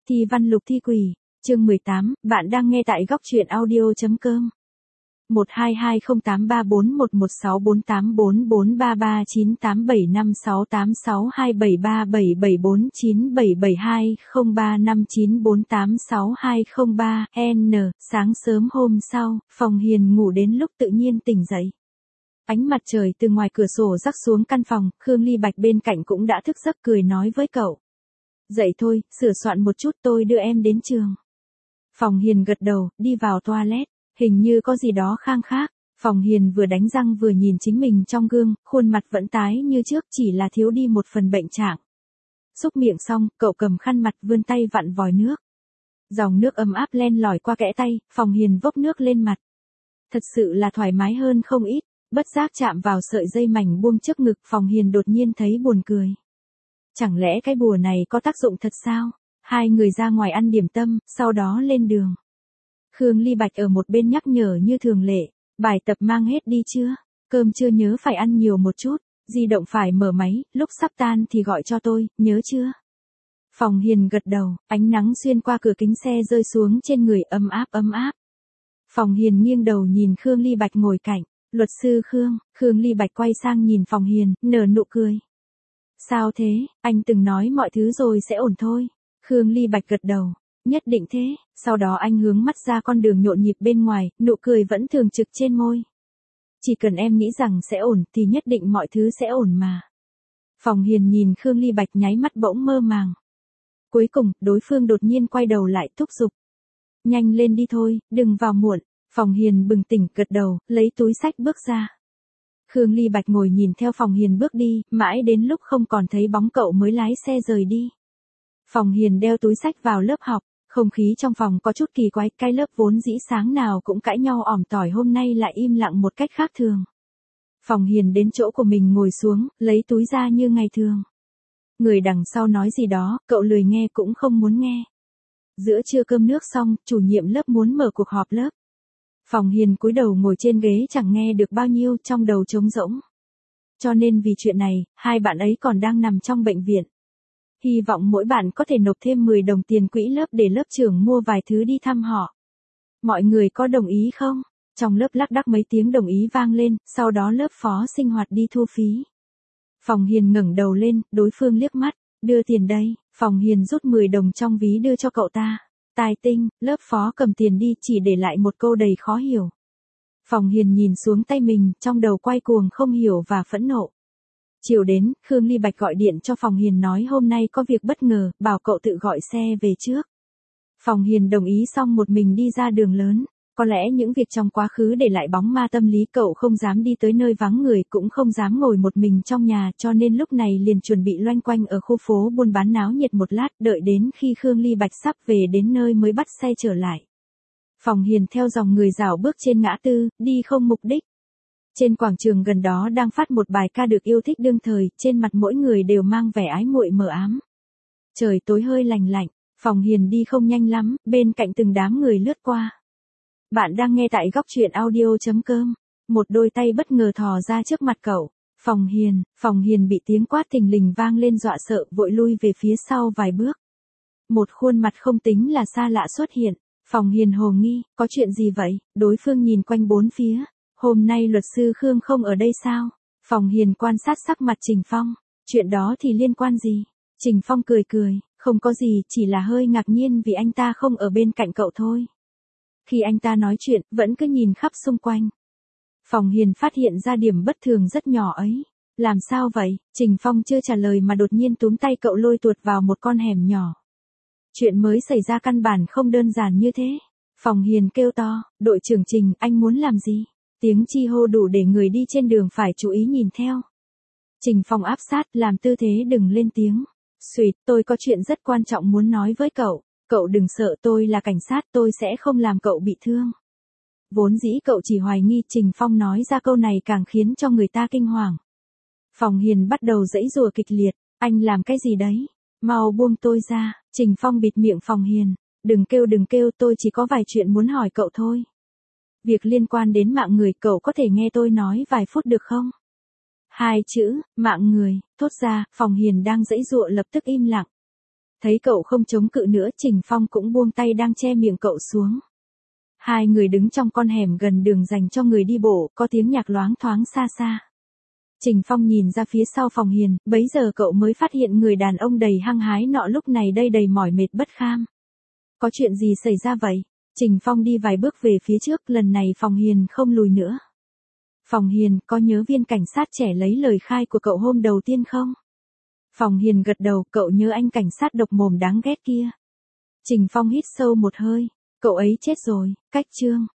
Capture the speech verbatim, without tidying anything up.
Thi văn lục thi quỷ, chương mười tám, bạn đang nghe tại góc truyện audio.com. một hai hai không tám ba bốn một một sáu bốn tám bốn bốn ba ba chín tám bảy năm sáu tám sáu hai bảy ba bảy bảy bốn chín bảy bảy hai không ba năm chín bốn tám sáu hai không ba N. Sáng sớm hôm sau, Phòng Hiền ngủ đến lúc tự nhiên tỉnh dậy. Ánh mặt trời từ ngoài cửa sổ rắc xuống căn phòng, Khương Ly Bạch bên cạnh cũng đã thức giấc cười nói với cậu. Dậy thôi, sửa soạn một chút tôi đưa em đến trường. Phòng Hiền gật đầu, đi vào toilet, hình như có gì đó khang khác. Phòng Hiền vừa đánh răng vừa nhìn chính mình trong gương, khuôn mặt vẫn tái như trước, chỉ là thiếu đi một phần bệnh trạng. Xúc miệng xong, cậu cầm khăn mặt vươn tay vặn vòi nước. Dòng nước ấm áp len lỏi qua kẽ tay, Phòng Hiền vốc nước lên mặt. Thật sự là thoải mái hơn không ít, bất giác chạm vào sợi dây mảnh buông trước ngực, Phòng Hiền đột nhiên thấy buồn cười. Chẳng lẽ cái bùa này có tác dụng thật sao? Hai người ra ngoài ăn điểm tâm, sau đó lên đường. Khương Ly Bạch ở một bên nhắc nhở như thường lệ, bài tập mang hết đi chưa? Cơm chưa nhớ phải ăn nhiều một chút, di động phải mở máy, lúc sắp tan thì gọi cho tôi, nhớ chưa? Phòng Hiền gật đầu, ánh nắng xuyên qua cửa kính xe rơi xuống trên người ấm áp ấm áp. Phòng Hiền nghiêng đầu nhìn Khương Ly Bạch ngồi cạnh, luật sư Khương, Khương Ly Bạch quay sang nhìn Phòng Hiền, nở nụ cười. Sao thế, anh từng nói mọi thứ rồi sẽ ổn thôi. Khương Ly Bạch gật đầu, nhất định thế, sau đó anh hướng mắt ra con đường nhộn nhịp bên ngoài, nụ cười vẫn thường trực trên môi. Chỉ cần em nghĩ rằng sẽ ổn thì nhất định mọi thứ sẽ ổn mà. Phòng Hiền nhìn Khương Ly Bạch nháy mắt bỗng mơ màng. Cuối cùng, đối phương đột nhiên quay đầu lại thúc giục. Nhanh lên đi thôi, đừng vào muộn. Phòng Hiền bừng tỉnh gật đầu, lấy túi xách bước ra. Khương Ly Bạch ngồi nhìn theo Phòng Hiền bước đi, mãi đến lúc không còn thấy bóng cậu mới lái xe rời đi. Phòng Hiền đeo túi xách vào lớp học, không khí trong phòng có chút kỳ quái, cái lớp vốn dĩ sáng nào cũng cãi nhau ỏm tỏi hôm nay lại im lặng một cách khác thường. Phòng Hiền đến chỗ của mình ngồi xuống, lấy túi ra như ngày thường. Người đằng sau nói gì đó, cậu lười nghe cũng không muốn nghe. Giữa trưa cơm nước xong, chủ nhiệm lớp muốn mở cuộc họp lớp. Phòng Hiền cúi đầu ngồi trên ghế chẳng nghe được bao nhiêu, trong đầu trống rỗng. Cho nên vì chuyện này, hai bạn ấy còn đang nằm trong bệnh viện. Hy vọng mỗi bạn có thể nộp thêm mười đồng tiền quỹ lớp để lớp trưởng mua vài thứ đi thăm họ. Mọi người có đồng ý không? Trong lớp lác đác mấy tiếng đồng ý vang lên, sau đó lớp phó sinh hoạt đi thu phí. Phòng Hiền ngẩng đầu lên, đối phương liếc mắt, đưa tiền đây. Phòng Hiền rút mười đồng trong ví đưa cho cậu ta. Tài tinh, lớp phó cầm tiền đi, chỉ để lại một câu đầy khó hiểu. Phòng Hiền nhìn xuống tay mình, trong đầu quay cuồng không hiểu và phẫn nộ. Chiều đến, Khương Ly Bạch gọi điện cho Phòng Hiền nói hôm nay có việc bất ngờ, bảo cậu tự gọi xe về trước. Phòng Hiền đồng ý xong một mình đi ra đường lớn. Có lẽ những việc trong quá khứ để lại bóng ma tâm lý, cậu không dám đi tới nơi vắng người, cũng không dám ngồi một mình trong nhà, cho nên lúc này liền chuẩn bị loanh quanh ở khu phố buôn bán náo nhiệt một lát, đợi đến khi Khương Ly Bạch sắp về đến nơi mới bắt xe trở lại. Phòng Hiền theo dòng người rảo bước trên ngã tư, đi không mục đích. Trên quảng trường gần đó đang phát một bài ca được yêu thích đương thời, trên mặt mỗi người đều mang vẻ ái muội mờ ám. Trời tối hơi lành lạnh, Phòng Hiền đi không nhanh lắm, bên cạnh từng đám người lướt qua. Bạn đang nghe tại góc truyện audio.com. Một đôi tay bất ngờ thò ra trước mặt cậu. Phòng Hiền, Phòng Hiền bị tiếng quát thình lình vang lên dọa sợ, vội lui về phía sau vài bước. Một khuôn mặt không tính là xa lạ xuất hiện. Phòng Hiền hồ nghi, có chuyện gì vậy? Đối phương nhìn quanh bốn phía. Hôm nay luật sư Khương không ở đây sao? Phòng Hiền quan sát sắc mặt Trình Phong. Chuyện đó thì liên quan gì? Trình Phong cười cười, không có gì, chỉ là hơi ngạc nhiên vì anh ta không ở bên cạnh cậu thôi. Khi anh ta nói chuyện, vẫn cứ nhìn khắp xung quanh. Phòng Hiền phát hiện ra điểm bất thường rất nhỏ ấy. Làm sao vậy? Trình Phong chưa trả lời mà đột nhiên túm tay cậu lôi tuột vào một con hẻm nhỏ. Chuyện mới xảy ra căn bản không đơn giản như thế. Phòng Hiền kêu to, đội trưởng Trình, anh muốn làm gì? Tiếng chi hô đủ để người đi trên đường phải chú ý nhìn theo. Trình Phong áp sát, làm tư thế đừng lên tiếng. Xuyệt, tôi có chuyện rất quan trọng muốn nói với cậu. Cậu đừng sợ, tôi là cảnh sát, tôi sẽ không làm cậu bị thương. Vốn dĩ cậu chỉ hoài nghi, Trình Phong nói ra câu này càng khiến cho người ta kinh hoàng. Phòng Hiền bắt đầu giãy giụa kịch liệt, anh làm cái gì đấy? Mau buông tôi ra. Trình Phong bịt miệng Phòng Hiền, đừng kêu đừng kêu, tôi chỉ có vài chuyện muốn hỏi cậu thôi. Việc liên quan đến mạng người, cậu có thể nghe tôi nói vài phút được không? Hai chữ, mạng người, thốt ra, Phòng Hiền đang giãy giụa lập tức im lặng. Thấy cậu không chống cự nữa, Trình Phong cũng buông tay đang che miệng cậu xuống. Hai người đứng trong con hẻm gần đường dành cho người đi bộ, có tiếng nhạc loáng thoáng xa xa. Trình Phong nhìn ra phía sau phòng Hiền, bấy giờ cậu mới phát hiện người đàn ông đầy hăng hái nọ lúc này đây đầy mỏi mệt bất kham. Có chuyện gì xảy ra vậy? Trình Phong đi vài bước về phía trước, lần này phòng Hiền không lùi nữa. Phòng Hiền, có nhớ viên cảnh sát trẻ lấy lời khai của cậu hôm đầu tiên không? Phòng Hiền gật đầu, cậu nhớ anh cảnh sát độc mồm đáng ghét kia. Trình Phong hít sâu một hơi, cậu ấy chết rồi, cách Trương.